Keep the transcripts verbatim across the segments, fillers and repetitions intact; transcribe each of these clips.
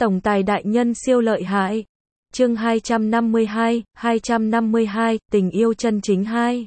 Tổng tài đại nhân siêu lợi hại. Chương hai trăm năm mươi hai, hai trăm năm mươi hai, tình yêu chân chính hai.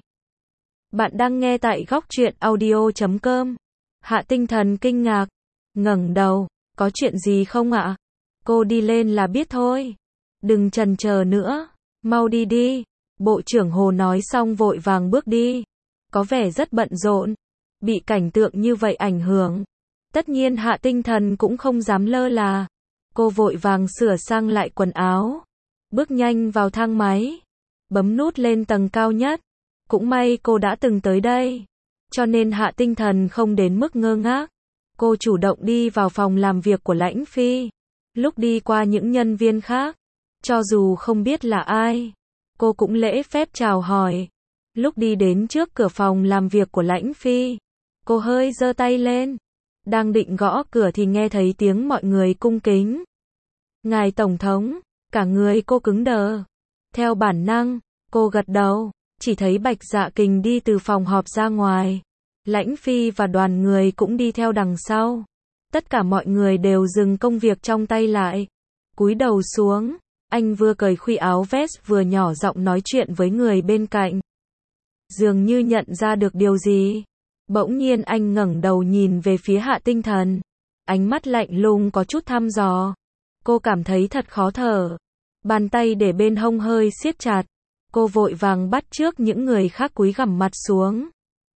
Bạn đang nghe tại góc truyện audio chấm com. Hạ Tinh Thần kinh ngạc, ngẩng đầu, có chuyện gì không ạ? Cô đi lên là biết thôi. Đừng chần chờ nữa, mau đi đi. Bộ trưởng Hồ nói xong vội vàng bước đi. Có vẻ rất bận rộn, bị cảnh tượng như vậy ảnh hưởng. Tất nhiên Hạ Tinh Thần cũng không dám lơ là. Cô vội vàng sửa sang lại quần áo, bước nhanh vào thang máy, bấm nút lên tầng cao nhất. Cũng may cô đã từng tới đây, cho nên Hạ Tinh Thần không đến mức ngơ ngác. Cô chủ động đi vào phòng làm việc của Lãnh Phi. Lúc đi qua những nhân viên khác, cho dù không biết là ai, cô cũng lễ phép chào hỏi. Lúc đi đến trước cửa phòng làm việc của Lãnh Phi, cô hơi giơ tay lên, đang định gõ cửa thì nghe thấy tiếng mọi người cung kính. Ngài Tổng thống, cả người cô cứng đờ. Theo bản năng, cô gật đầu, chỉ thấy Bạch Dạ Kình đi từ phòng họp ra ngoài. Lãnh Phi và đoàn người cũng đi theo đằng sau. Tất cả mọi người đều dừng công việc trong tay lại, cúi đầu xuống. Anh vừa cởi khuy áo vest vừa nhỏ giọng nói chuyện với người bên cạnh. Dường như nhận ra được điều gì, bỗng nhiên anh ngẩng đầu nhìn về phía Hạ Tinh Thần. Ánh mắt lạnh lùng có chút thăm dò. Cô cảm thấy thật khó thở. Bàn tay để bên hông hơi siết chặt. Cô vội vàng bắt chước những người khác cúi gằm mặt xuống.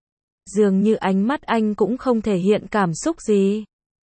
Dường như ánh mắt anh cũng không thể hiện cảm xúc gì.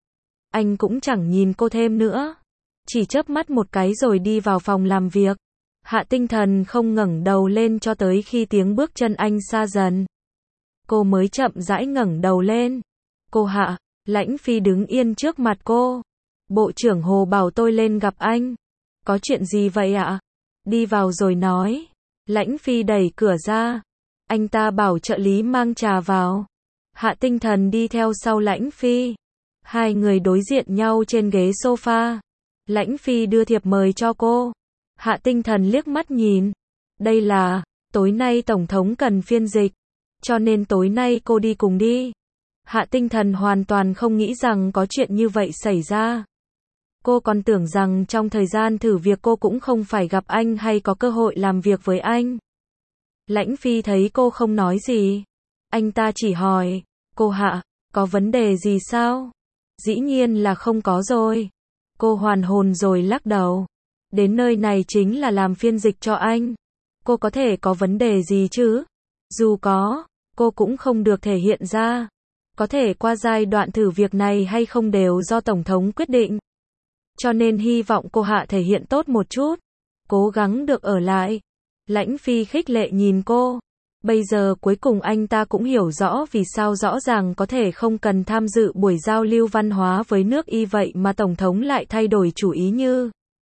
Anh cũng chẳng nhìn cô thêm nữa, chỉ chớp mắt một cái rồi đi vào phòng làm việc. Hạ Tinh Thần không ngẩng đầu lên cho tới khi tiếng bước chân anh xa dần. Cô mới chậm rãi ngẩng đầu lên. Cô Hạ, Lãnh Phi đứng yên trước mặt cô. Bộ trưởng Hồ bảo tôi lên gặp anh. Có chuyện gì vậy ạ? Đi vào rồi nói. Lãnh Phi đẩy cửa ra. Anh ta bảo trợ lý mang trà vào. Hạ Tinh Thần đi theo sau Lãnh Phi. Hai người đối diện nhau trên ghế sofa. Lãnh Phi đưa thiệp mời cho cô. Hạ Tinh Thần liếc mắt nhìn. Đây là, tối nay Tổng thống cần phiên dịch, cho nên tối nay cô đi cùng đi. Hạ Tinh Thần hoàn toàn không nghĩ rằng có chuyện như vậy xảy ra. Cô còn tưởng rằng trong thời gian thử việc cô cũng không phải gặp anh hay có cơ hội làm việc với anh. Lãnh Phi thấy cô không nói gì, anh ta chỉ hỏi, cô Hạ, có vấn đề gì sao? Dĩ nhiên là không có rồi. Cô hoàn hồn rồi lắc đầu. Đến nơi này chính là làm phiên dịch cho anh. Cô có thể có vấn đề gì chứ? Dù có, cô cũng không được thể hiện ra. Có thể qua giai đoạn thử việc này hay không đều do Tổng thống quyết định. Cho nên hy vọng cô Hạ thể hiện tốt một chút, cố gắng được ở lại. Lãnh Phi khích lệ nhìn cô. Bây giờ cuối cùng anh ta cũng hiểu rõ vì sao rõ ràng có thể không cần tham dự buổi giao lưu văn hóa với nước Y vậy mà Tổng thống lại thay đổi chủ ý như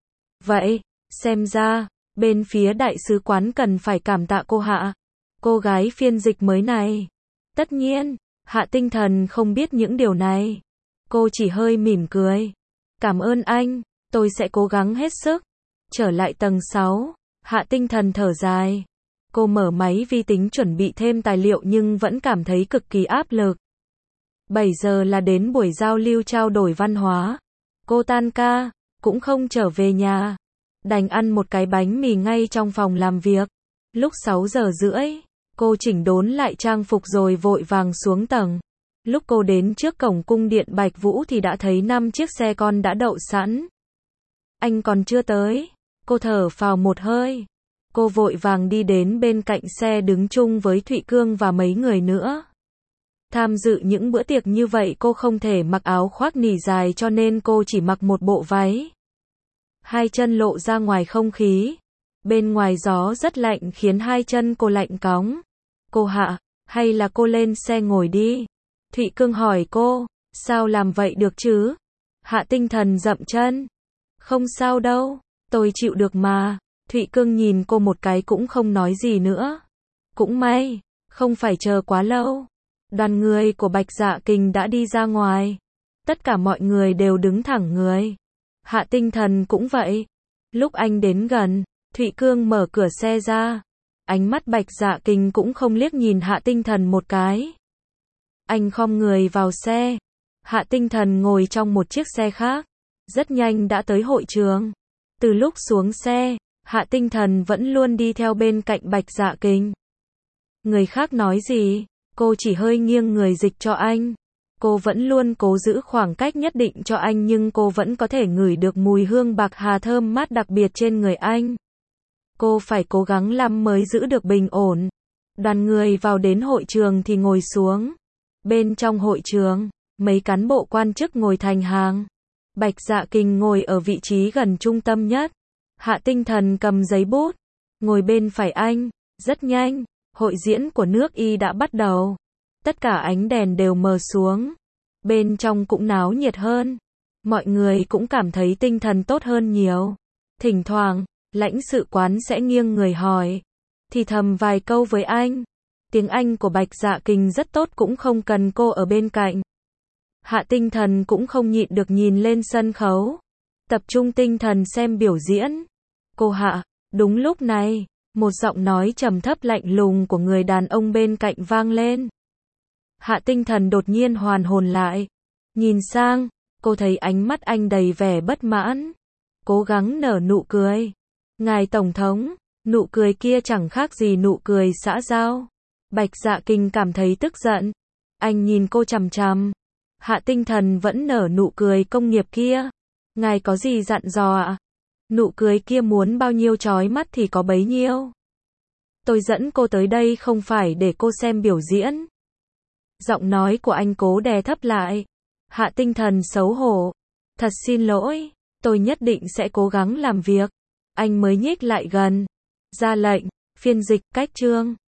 vậy. Xem ra, bên phía đại sứ quán cần phải cảm tạ cô Hạ, cô gái phiên dịch mới này. Tất nhiên, Hạ Tinh Thần không biết những điều này. Cô chỉ hơi mỉm cười. Cảm ơn anh, tôi sẽ cố gắng hết sức. Trở lại tầng sáu, Hạ Tinh Thần thở dài. Cô mở máy vi tính chuẩn bị thêm tài liệu nhưng vẫn cảm thấy cực kỳ áp lực. bảy giờ là đến buổi giao lưu trao đổi văn hóa. Cô tan ca, cũng không trở về nhà. Đành ăn một cái bánh mì ngay trong phòng làm việc. Lúc sáu giờ rưỡi, cô chỉnh đốn lại trang phục rồi vội vàng xuống tầng. Lúc cô đến trước cổng cung điện Bạch Vũ thì đã thấy năm chiếc xe con đã đậu sẵn. Anh còn chưa tới. Cô thở phào một hơi. Cô vội vàng đi đến bên cạnh xe đứng chung với Thụy Cương và mấy người nữa. Tham dự những bữa tiệc như vậy cô không thể mặc áo khoác nỉ dài cho nên cô chỉ mặc một bộ váy. Hai chân lộ ra ngoài không khí. Bên ngoài gió rất lạnh khiến hai chân cô lạnh cóng. Cô Hạ, hay là cô lên xe ngồi đi. Thụy Cương hỏi cô, sao làm vậy được chứ? Hạ Tinh Thần dậm chân. Không sao đâu, tôi chịu được mà. Thụy Cương nhìn cô một cái cũng không nói gì nữa. Cũng may, không phải chờ quá lâu. Đoàn người của Bạch Dạ Kình đã đi ra ngoài. Tất cả mọi người đều đứng thẳng người. Hạ Tinh Thần cũng vậy. Lúc anh đến gần, Thụy Cương mở cửa xe ra. Ánh mắt Bạch Dạ Kình cũng không liếc nhìn Hạ Tinh Thần một cái. Anh khom người vào xe. Hạ Tinh Thần ngồi trong một chiếc xe khác. rất nhanh đã tới hội trường. Từ lúc xuống xe, Hạ Tinh Thần vẫn luôn đi theo bên cạnh Bạch Dạ Kình. Người khác nói gì, cô chỉ hơi nghiêng người dịch cho anh. Cô vẫn luôn cố giữ khoảng cách nhất định cho anh nhưng cô vẫn có thể ngửi được mùi hương bạc hà thơm mát đặc biệt trên người anh. Cô phải cố gắng lắm mới giữ được bình ổn. Đoàn người vào đến hội trường thì ngồi xuống. Bên trong hội trường, mấy cán bộ quan chức ngồi thành hàng. Bạch Dạ Kình ngồi ở vị trí gần trung tâm nhất. Hạ Tinh Thần cầm giấy bút, ngồi bên phải anh. Rất nhanh, hội diễn của nước Y đã bắt đầu. Tất cả ánh đèn đều mờ xuống. Bên trong cũng náo nhiệt hơn. Mọi người cũng cảm thấy tinh thần tốt hơn nhiều. Thỉnh thoảng, lãnh sự quán sẽ nghiêng người hỏi. Thì thầm vài câu với anh. Tiếng Anh của Bạch Dạ Kình rất tốt cũng không cần cô ở bên cạnh. Hạ Tinh Thần cũng không nhịn được nhìn lên sân khấu. Tập trung tinh thần xem biểu diễn. Cô Hạ, đúng lúc này, một giọng nói trầm thấp lạnh lùng của người đàn ông bên cạnh vang lên. Hạ Tinh Thần đột nhiên hoàn hồn lại. Nhìn sang, cô thấy ánh mắt anh đầy vẻ bất mãn. Cố gắng nở nụ cười. Ngài Tổng thống, nụ cười kia chẳng khác gì nụ cười xã giao. Bạch Dạ Kình cảm thấy tức giận. Anh nhìn cô chằm chằm. Hạ Tinh Thần vẫn nở nụ cười công nghiệp kia. Ngài có gì dặn dò ạ? Nụ cười kia muốn bao nhiêu chói mắt thì có bấy nhiêu. Tôi dẫn cô tới đây không phải để cô xem biểu diễn. Giọng nói của anh cố đè thấp lại. Hạ Tinh Thần xấu hổ. Thật xin lỗi, tôi nhất định sẽ cố gắng làm việc. Anh mới nhích lại gần. Ra lệnh, phiên dịch, cách chương.